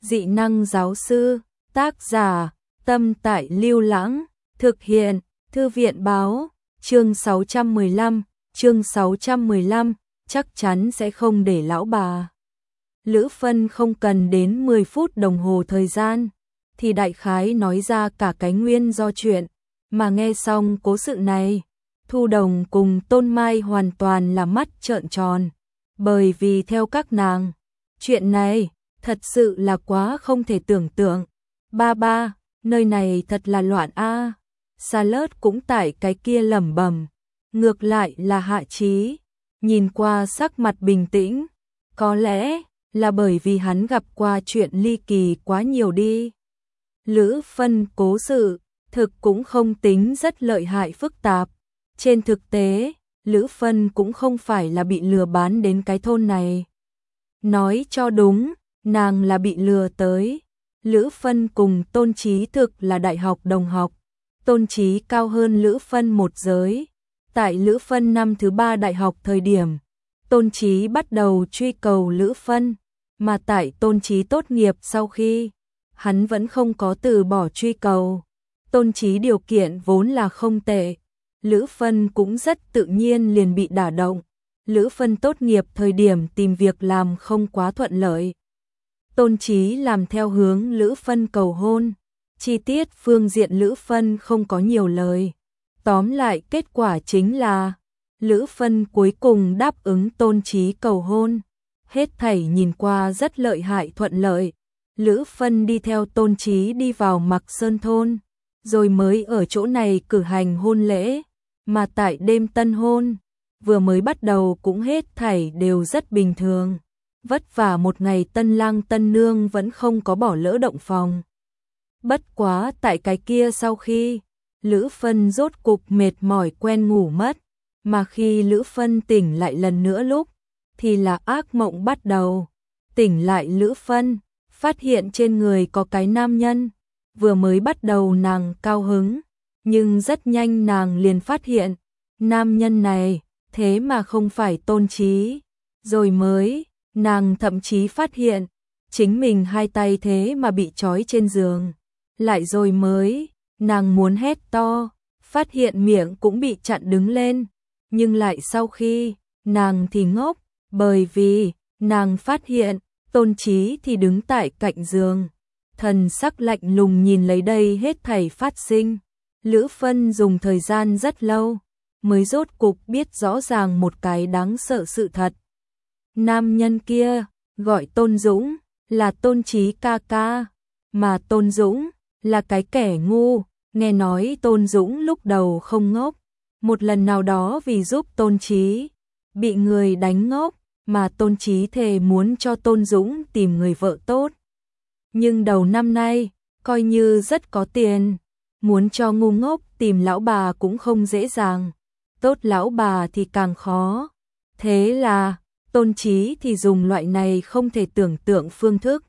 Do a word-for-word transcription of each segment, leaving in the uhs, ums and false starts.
Dị năng giáo sư, tác giả, Tâm Tại Lưu Lãng, thực hiện, Thư viện báo, chương sáu trăm mười lăm, chương sáu trăm mười lăm, chắc chắn sẽ không để lão bà Lữ Phân không cần đến mười phút đồng hồ thời gian, thì đại khái nói ra cả cái nguyên do chuyện, mà nghe xong cố sự này, Thu Đồng cùng Tôn Mai hoàn toàn là mắt trợn tròn, bởi vì theo các nàng, chuyện này thật sự là quá không thể tưởng tượng. Ba ba, nơi này thật là loạn a. Salad cũng tại cái kia lẩm bẩm. Ngược lại là Hạ Chí, nhìn qua sắc mặt bình tĩnh, có lẽ là bởi vì hắn gặp qua chuyện ly kỳ quá nhiều đi. Lữ Phân cố sự, thực cũng không tính rất lợi hại phức tạp. Trên thực tế, Lữ Phân cũng không phải là bị lừa bán đến cái thôn này. Nói cho đúng, nàng là bị lừa tới. Lữ Phân cùng Tôn Chí thực là đại học đồng học. Tôn Chí cao hơn Lữ Phân một giới. Tại Lữ Phân năm thứ ba đại học thời điểm, Tôn Chí bắt đầu truy cầu Lữ Phân, mà tại Tôn Chí tốt nghiệp sau khi, hắn vẫn không có từ bỏ truy cầu. Tôn Chí điều kiện vốn là không tệ, Lữ Phân cũng rất tự nhiên liền bị đả động. Lữ Phân tốt nghiệp thời điểm tìm việc làm không quá thuận lợi. Tôn Chí làm theo hướng Lữ Phân cầu hôn, chi tiết phương diện Lữ Phân không có nhiều lời. Tóm lại kết quả chính là, Lữ Phân cuối cùng đáp ứng Tôn Chí cầu hôn. Hết thảy nhìn qua rất lợi hại thuận lợi. Lữ Phân đi theo Tôn Chí đi vào Mạc Sơn thôn, rồi mới ở chỗ này cử hành hôn lễ, mà tại đêm tân hôn, vừa mới bắt đầu cũng hết thảy đều rất bình thường. Vất vả một ngày tân lang tân nương vẫn không có bỏ lỡ động phòng. Bất quá tại cái kia sau khi, Lữ Phân rốt cục mệt mỏi quen ngủ mất, mà khi Lữ Phân tỉnh lại lần nữa lúc, thì là ác mộng bắt đầu. Tỉnh lại Lữ Phân, phát hiện trên người có cái nam nhân, vừa mới bắt đầu nàng cao hứng, nhưng rất nhanh nàng liền phát hiện, nam nhân này, thế mà không phải Tôn Chí, rồi mới, nàng thậm chí phát hiện, chính mình hai tay thế mà bị trói trên giường, lại rồi mới, nàng muốn hét to, phát hiện miệng cũng bị chặn đứng lên, nhưng lại sau khi, nàng thì ngốc, bởi vì, nàng phát hiện, Tôn Chí thì đứng tại cạnh giường, thần sắc lạnh lùng nhìn lấy đây hết thảy phát sinh. Lữ Phân dùng thời gian rất lâu, mới rốt cục biết rõ ràng một cái đáng sợ sự thật. Nam nhân kia, gọi Tôn Dũng, là Tôn Chí ca ca, mà Tôn Dũng, là cái kẻ ngu, nghe nói Tôn Dũng lúc đầu không ngốc, một lần nào đó vì giúp Tôn Chí, bị người đánh ngốc, mà Tôn Chí thề muốn cho Tôn Dũng tìm người vợ tốt. Nhưng đầu năm nay, coi như rất có tiền, muốn cho ngu ngốc tìm lão bà cũng không dễ dàng, tốt lão bà thì càng khó. Thế là, Tôn Chí thì dùng loại này không thể tưởng tượng phương thức,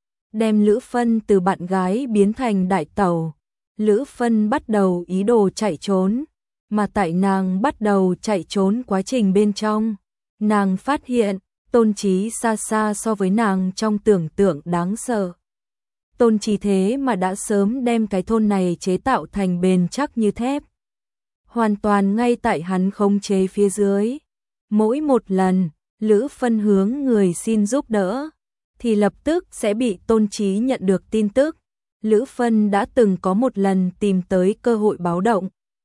đem Lữ Phân từ bạn gái biến thành đại tẩu. Lữ Phân bắt đầu ý đồ chạy trốn, mà tại nàng bắt đầu chạy trốn quá trình bên trong, nàng phát hiện, Tôn Chí xa xa so với nàng trong tưởng tượng đáng sợ. Tôn Chí thế mà đã sớm đem cái thôn này chế tạo thành bền chắc như thép. Hoàn toàn ngay tại hắn khống chế phía dưới. Mỗi một lần, Lữ Phân hướng người xin giúp đỡ, thì lập tức sẽ bị Tôn Chí nhận được tin tức. Lữ Phân đã từng có một lần tìm tới cơ hội báo động.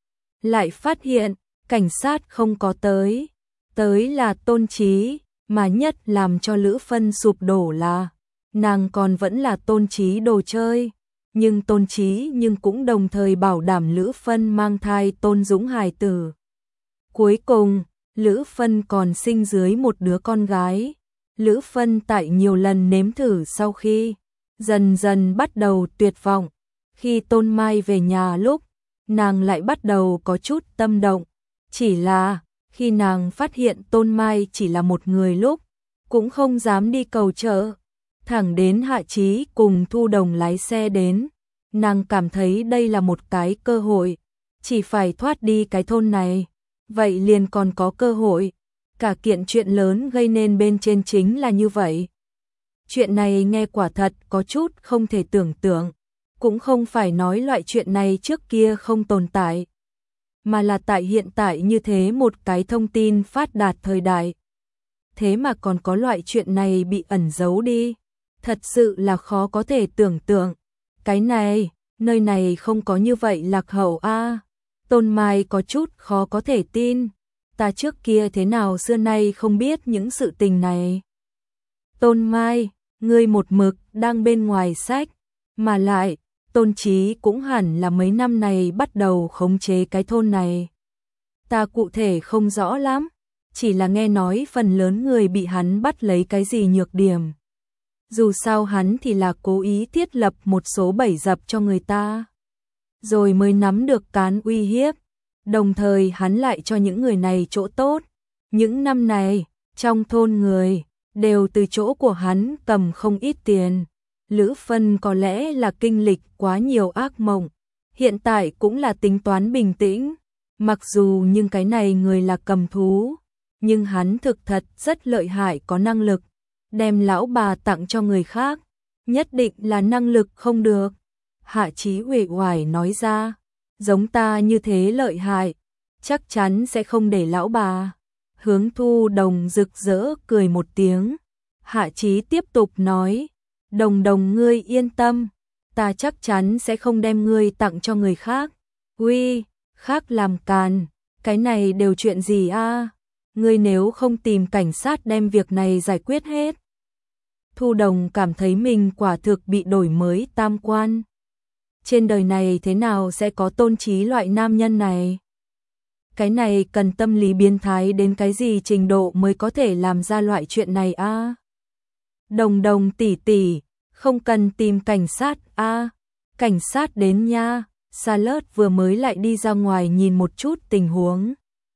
Lại phát hiện, cảnh sát không có tới. Tới là Tôn Chí, mà nhất làm cho Lữ Phân sụp đổ là, nàng còn vẫn là Tôn Chí đồ chơi. Nhưng Tôn Chí nhưng cũng đồng thời bảo đảm Lữ Phân mang thai Tôn Dũng hài tử. Cuối cùng, Lữ Phân còn sinh dưới một đứa con gái. Lữ Phân tại nhiều lần nếm thử sau khi, dần dần bắt đầu tuyệt vọng. Khi Tôn Mai về nhà lúc, nàng lại bắt đầu có chút tâm động. Chỉ là, khi nàng phát hiện Tôn Mai chỉ là một người lúc, cũng không dám đi cầu trợ. Thẳng đến Hạ Chí cùng Thu Đồng lái xe đến, nàng cảm thấy đây là một cái cơ hội, chỉ phải thoát đi cái thôn này, vậy liền còn có cơ hội. Cả kiện chuyện lớn gây nên bên trên chính là như vậy. Chuyện này nghe quả thật có chút không thể tưởng tượng, cũng không phải nói loại chuyện này trước kia không tồn tại, mà là tại hiện tại như thế một cái thông tin phát đạt thời đại. Thế mà còn có loại chuyện này bị ẩn giấu đi, thật sự là khó có thể tưởng tượng. Cái này, nơi này không có như vậy lạc hậu a. À. Tôn Mai có chút khó có thể tin, ta trước kia thế nào xưa nay không biết những sự tình này. Tôn Mai, ngươi một mực đang bên ngoài sách, mà lại, Tôn Chí cũng hẳn là mấy năm này bắt đầu khống chế cái thôn này. Ta cụ thể không rõ lắm, chỉ là nghe nói phần lớn người bị hắn bắt lấy cái gì nhược điểm. Dù sao hắn thì là cố ý thiết lập một số bẫy dập cho người ta, rồi mới nắm được cán uy hiếp, đồng thời hắn lại cho những người này chỗ tốt. Những năm này, trong thôn người đều từ chỗ của hắn cầm không ít tiền. Lữ Phân có lẽ là kinh lịch quá nhiều ác mộng, hiện tại cũng là tính toán bình tĩnh. Mặc dù nhưng cái này người là cầm thú, nhưng hắn thực thật rất lợi hại, có năng lực. Đem lão bà tặng cho người khác, nhất định là năng lực không được. Hạ Chí uể oải nói ra, giống ta như thế lợi hại, chắc chắn sẽ không để lão bà. Hướng Thu Đồng rực rỡ cười một tiếng. Hạ Chí tiếp tục nói, Đồng Đồng ngươi yên tâm, ta chắc chắn sẽ không đem ngươi tặng cho người khác. Uy, khác làm càn, cái này đều chuyện gì a? Ngươi nếu không tìm cảnh sát đem việc này giải quyết hết. Thu Đồng cảm thấy mình quả thực bị đổi mới tam quan. Trên đời này thế nào sẽ có Tôn Chí loại nam nhân này? Cái này cần tâm lý biến thái đến cái gì trình độ mới có thể làm ra loại chuyện này a? À? Đồng Đồng tỷ tỷ, không cần tìm cảnh sát a, à? Cảnh sát đến nha. Charlotte vừa mới lại đi ra ngoài nhìn một chút tình huống,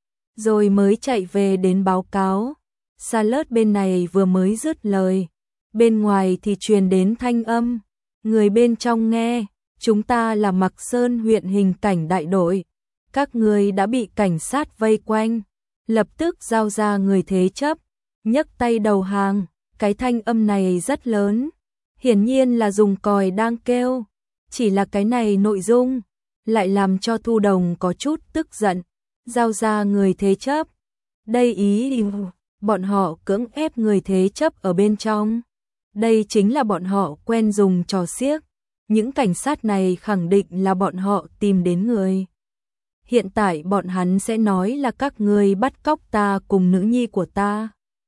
rồi mới chạy về đến báo cáo. Charlotte bên này vừa mới dứt lời, bên ngoài thì truyền đến thanh âm, người bên trong nghe, chúng ta là Mạc Sơn huyện hình cảnh đại đội, các người đã bị cảnh sát vây quanh, lập tức giao ra người thế chấp, nhấc tay đầu hàng. Cái thanh âm này rất lớn, hiển nhiên là dùng còi đang kêu, chỉ là cái này nội dung lại làm cho Thu Đồng có chút tức giận. Giao ra người thế chấp, đây ý bọn họ cưỡng ép người thế chấp ở bên trong. Đây chính là bọn họ quen dùng trò xiếc. Những cảnh sát này khẳng định là bọn họ tìm đến người. Hiện tại bọn hắn sẽ nói là các người bắt cóc ta cùng nữ nhi của ta.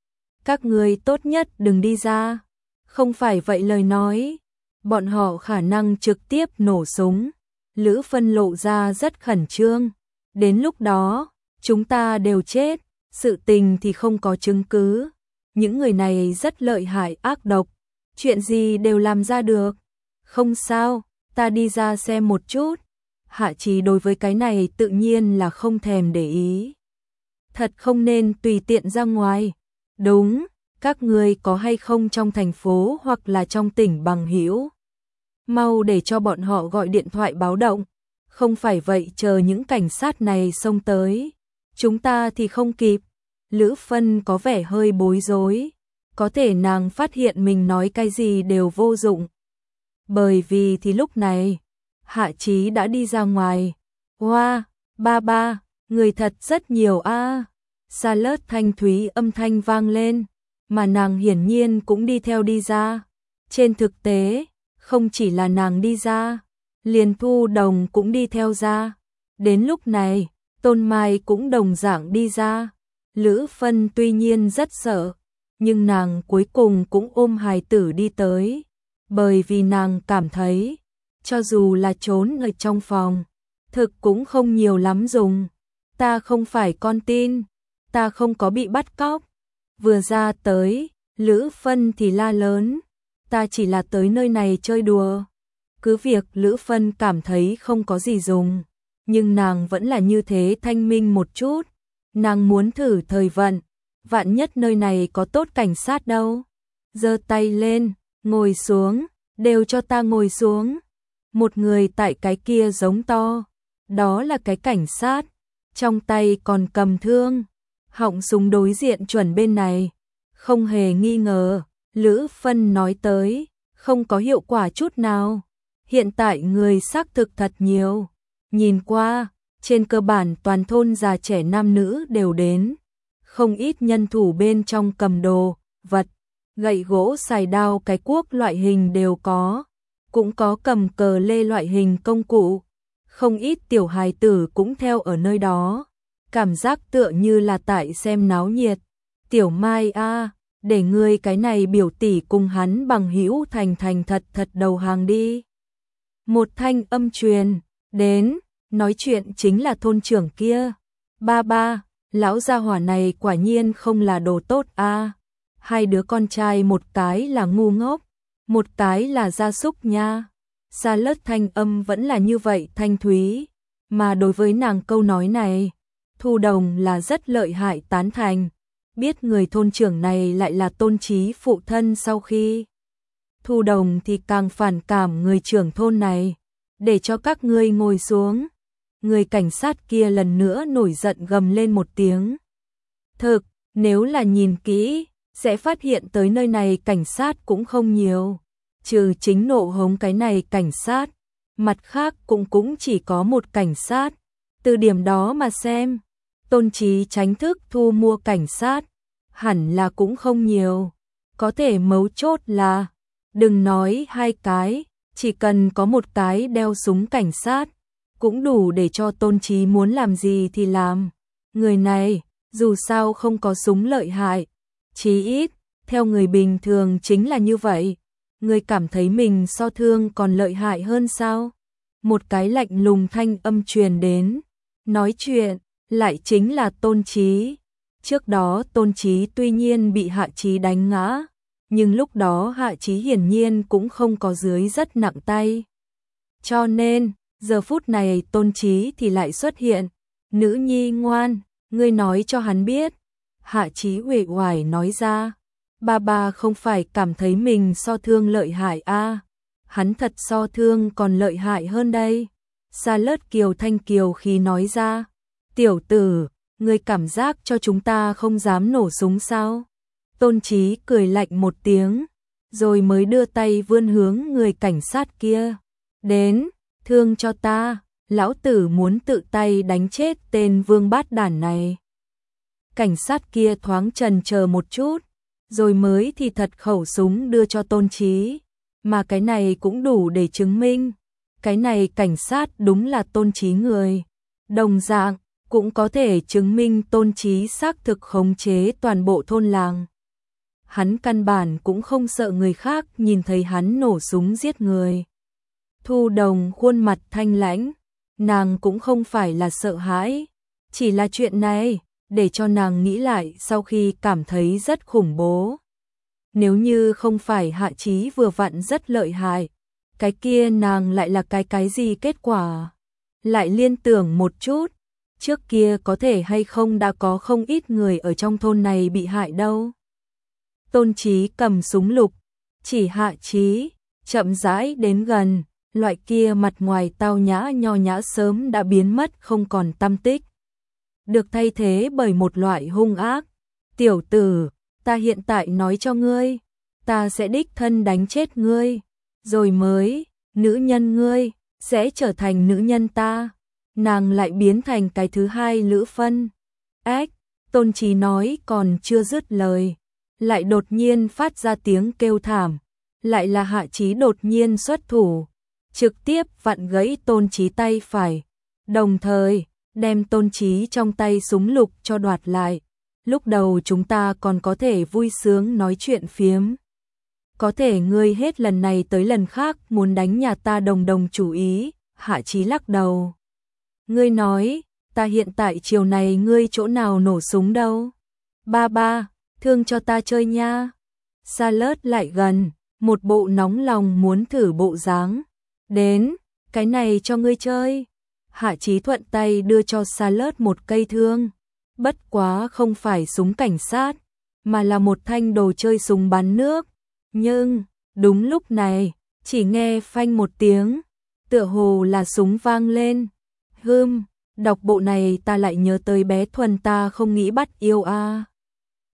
Các người tốt nhất đừng đi ra. Không phải vậy lời nói, bọn họ khả năng trực tiếp nổ súng. Lữ Phân lộ ra rất khẩn trương. Đến lúc đó, chúng ta đều chết, sự tình thì không có chứng cứ. Những người này rất lợi hại ác độc, chuyện gì đều làm ra được. Không sao, ta đi ra xem một chút. Hạ Chí đối với cái này tự nhiên là không thèm để ý. Thật không nên tùy tiện ra ngoài. Đúng, các người có hay không trong thành phố hoặc là trong tỉnh bằng hữu, mau để cho bọn họ gọi điện thoại báo động. Không phải vậy chờ những cảnh sát này xông tới, chúng ta thì không kịp. Lữ Phân có vẻ hơi bối rối, có thể nàng phát hiện mình nói cái gì đều vô dụng. Bởi vì thì lúc này, Hạ Chí đã đi ra ngoài. Hoa, ba ba, người thật rất nhiều a. À. Charlotte thanh thúy âm thanh vang lên, mà nàng hiển nhiên cũng đi theo đi ra. Trên thực tế, không chỉ là nàng đi ra, liền Thu Đồng cũng đi theo ra. Đến lúc này, Tôn Mai cũng đồng dạng đi ra. Lữ Phân tuy nhiên rất sợ, nhưng nàng cuối cùng cũng ôm hài tử đi tới. Bởi vì nàng cảm thấy, cho dù là trốn ở trong phòng, thực cũng không nhiều lắm dùng. Ta không phải con tin, ta không có bị bắt cóc. Vừa ra tới, Lữ Phân thì la lớn, ta chỉ là tới nơi này chơi đùa. Cứ việc Lữ Phân cảm thấy không có gì dùng, nhưng nàng vẫn là như thế thanh minh một chút. Nàng muốn thử thời vận, vạn nhất nơi này có tốt cảnh sát đâu. Giơ tay lên, ngồi xuống, đều cho ta ngồi xuống. Một người tại cái kia giống to, đó là cái cảnh sát, trong tay còn cầm thương, họng súng đối diện chuẩn bên này. Không hề nghi ngờ, Lữ Phân nói tới, không có hiệu quả chút nào. Hiện tại người xác thực thật nhiều. Nhìn qua, trên cơ bản toàn thôn già trẻ nam nữ đều đến. Không ít nhân thủ bên trong cầm đồ, vật, gậy gỗ xài đao cái cuốc loại hình đều có. Cũng có cầm cờ lê loại hình công cụ. Không ít tiểu hài tử cũng theo ở nơi đó. Cảm giác tựa như là tại xem náo nhiệt. Tiểu Mai a, để ngươi cái này biểu tỷ cùng hắn bằng hữu thành thành thật thật đầu hàng đi. Một thanh âm truyền đến, nói chuyện chính là thôn trưởng kia. Ba ba, lão gia hỏa này quả nhiên không là đồ tốt a. Hai đứa con trai một cái là ngu ngốc, một cái là gia súc nha. Sa Lớt thanh âm vẫn là như vậy thanh thúy, mà đối với nàng câu nói này, Thu Đồng là rất lợi hại tán thành. Biết người thôn trưởng này lại là Tôn Chí phụ thân sau khi. Thu Đồng thì càng phản cảm người trưởng thôn này, để cho các ngươi ngồi xuống. Người cảnh sát kia lần nữa nổi giận gầm lên một tiếng. Thực, nếu là nhìn kỹ, sẽ phát hiện tới nơi này cảnh sát cũng không nhiều. Trừ chính nộ hống cái này cảnh sát, mặt khác cũng cũng chỉ có một cảnh sát. Từ điểm đó mà xem, Tôn Chí tránh thức thu mua cảnh sát, hẳn là cũng không nhiều. Có thể mấu chốt là, đừng nói hai cái, chỉ cần có một cái đeo súng cảnh sát, cũng đủ để cho Tôn Chí muốn làm gì thì làm. Người này, dù sao không có súng lợi hại, chí ít, theo người bình thường chính là như vậy. Người cảm thấy mình so thương còn lợi hại hơn sao? Một cái lạnh lùng thanh âm truyền đến, nói chuyện, lại chính là Tôn Chí. Trước đó Tôn Chí tuy nhiên bị Hạ Chí đánh ngã, nhưng lúc đó Hạ Chí hiển nhiên cũng không có dưới rất nặng tay. Cho nên, giờ phút này Tôn Chí thì lại xuất hiện. Nữ nhi ngoan, ngươi nói cho hắn biết. Hạ Chí uể oải nói ra. Ba ba không phải cảm thấy mình so thương lợi hại a, à. Hắn thật so thương còn lợi hại hơn đây. Sa Lớt kiều thanh kiều khi nói ra. Tiểu tử, ngươi cảm giác cho chúng ta không dám nổ súng sao? Tôn Chí cười lạnh một tiếng, rồi mới đưa tay vươn hướng người cảnh sát kia. Đến, thương cho ta, lão tử muốn tự tay đánh chết tên vương bát đản này. Cảnh sát kia thoáng chần chờ một chút, rồi mới thì thật khẩu súng đưa cho Tôn Chí, mà cái này cũng đủ để chứng minh, cái này cảnh sát đúng là Tôn Chí người. Đồng dạng, cũng có thể chứng minh Tôn Chí xác thực khống chế toàn bộ thôn làng. Hắn căn bản cũng không sợ người khác nhìn thấy hắn nổ súng giết người. Thu Đồng khuôn mặt thanh lãnh, nàng cũng không phải là sợ hãi, chỉ là chuyện này, để cho nàng nghĩ lại sau khi cảm thấy rất khủng bố. Nếu như không phải Hạ Chí vừa vặn rất lợi hại, cái kia nàng lại là cái cái gì kết quả? Lại liên tưởng một chút, trước kia có thể hay không đã có không ít người ở trong thôn này bị hại đâu. Tôn Chí cầm súng lục, chỉ Hạ Chí, chậm rãi đến gần, loại kia mặt ngoài tao nhã nho nhã sớm đã biến mất không còn tăm tích. Được thay thế bởi một loại hung ác. Tiểu tử, ta hiện tại nói cho ngươi, ta sẽ đích thân đánh chết ngươi, rồi mới, nữ nhân ngươi, sẽ trở thành nữ nhân ta. Nàng lại biến thành cái thứ hai Lữ Phân. Ếch, Tôn Chí nói còn chưa dứt lời, lại đột nhiên phát ra tiếng kêu thảm, lại là Hạ Chí đột nhiên xuất thủ, trực tiếp vặn gãy Tôn Chí tay phải, đồng thời đem Tôn Chí trong tay súng lục cho đoạt lại. Lúc đầu chúng ta còn có thể vui sướng nói chuyện phiếm. Có thể ngươi hết lần này tới lần khác muốn đánh nhà ta Đồng Đồng chủ ý. Hạ Chí lắc đầu. Ngươi nói, ta hiện tại chiều này ngươi chỗ nào nổ súng đâu? Ba ba, thương cho ta chơi nha. Sa Lớt lại gần, một bộ nóng lòng muốn thử bộ dáng. Đến, cái này cho ngươi chơi. Hạ Chí thuận tay đưa cho Sa Lớt một cây thương. Bất quá không phải súng cảnh sát, mà là một thanh đồ chơi súng bắn nước. Nhưng, đúng lúc này, chỉ nghe phanh một tiếng, tựa hồ là súng vang lên. Hừm, đọc bộ này ta lại nhớ tới bé Thuần ta không nghĩ bắt yêu a.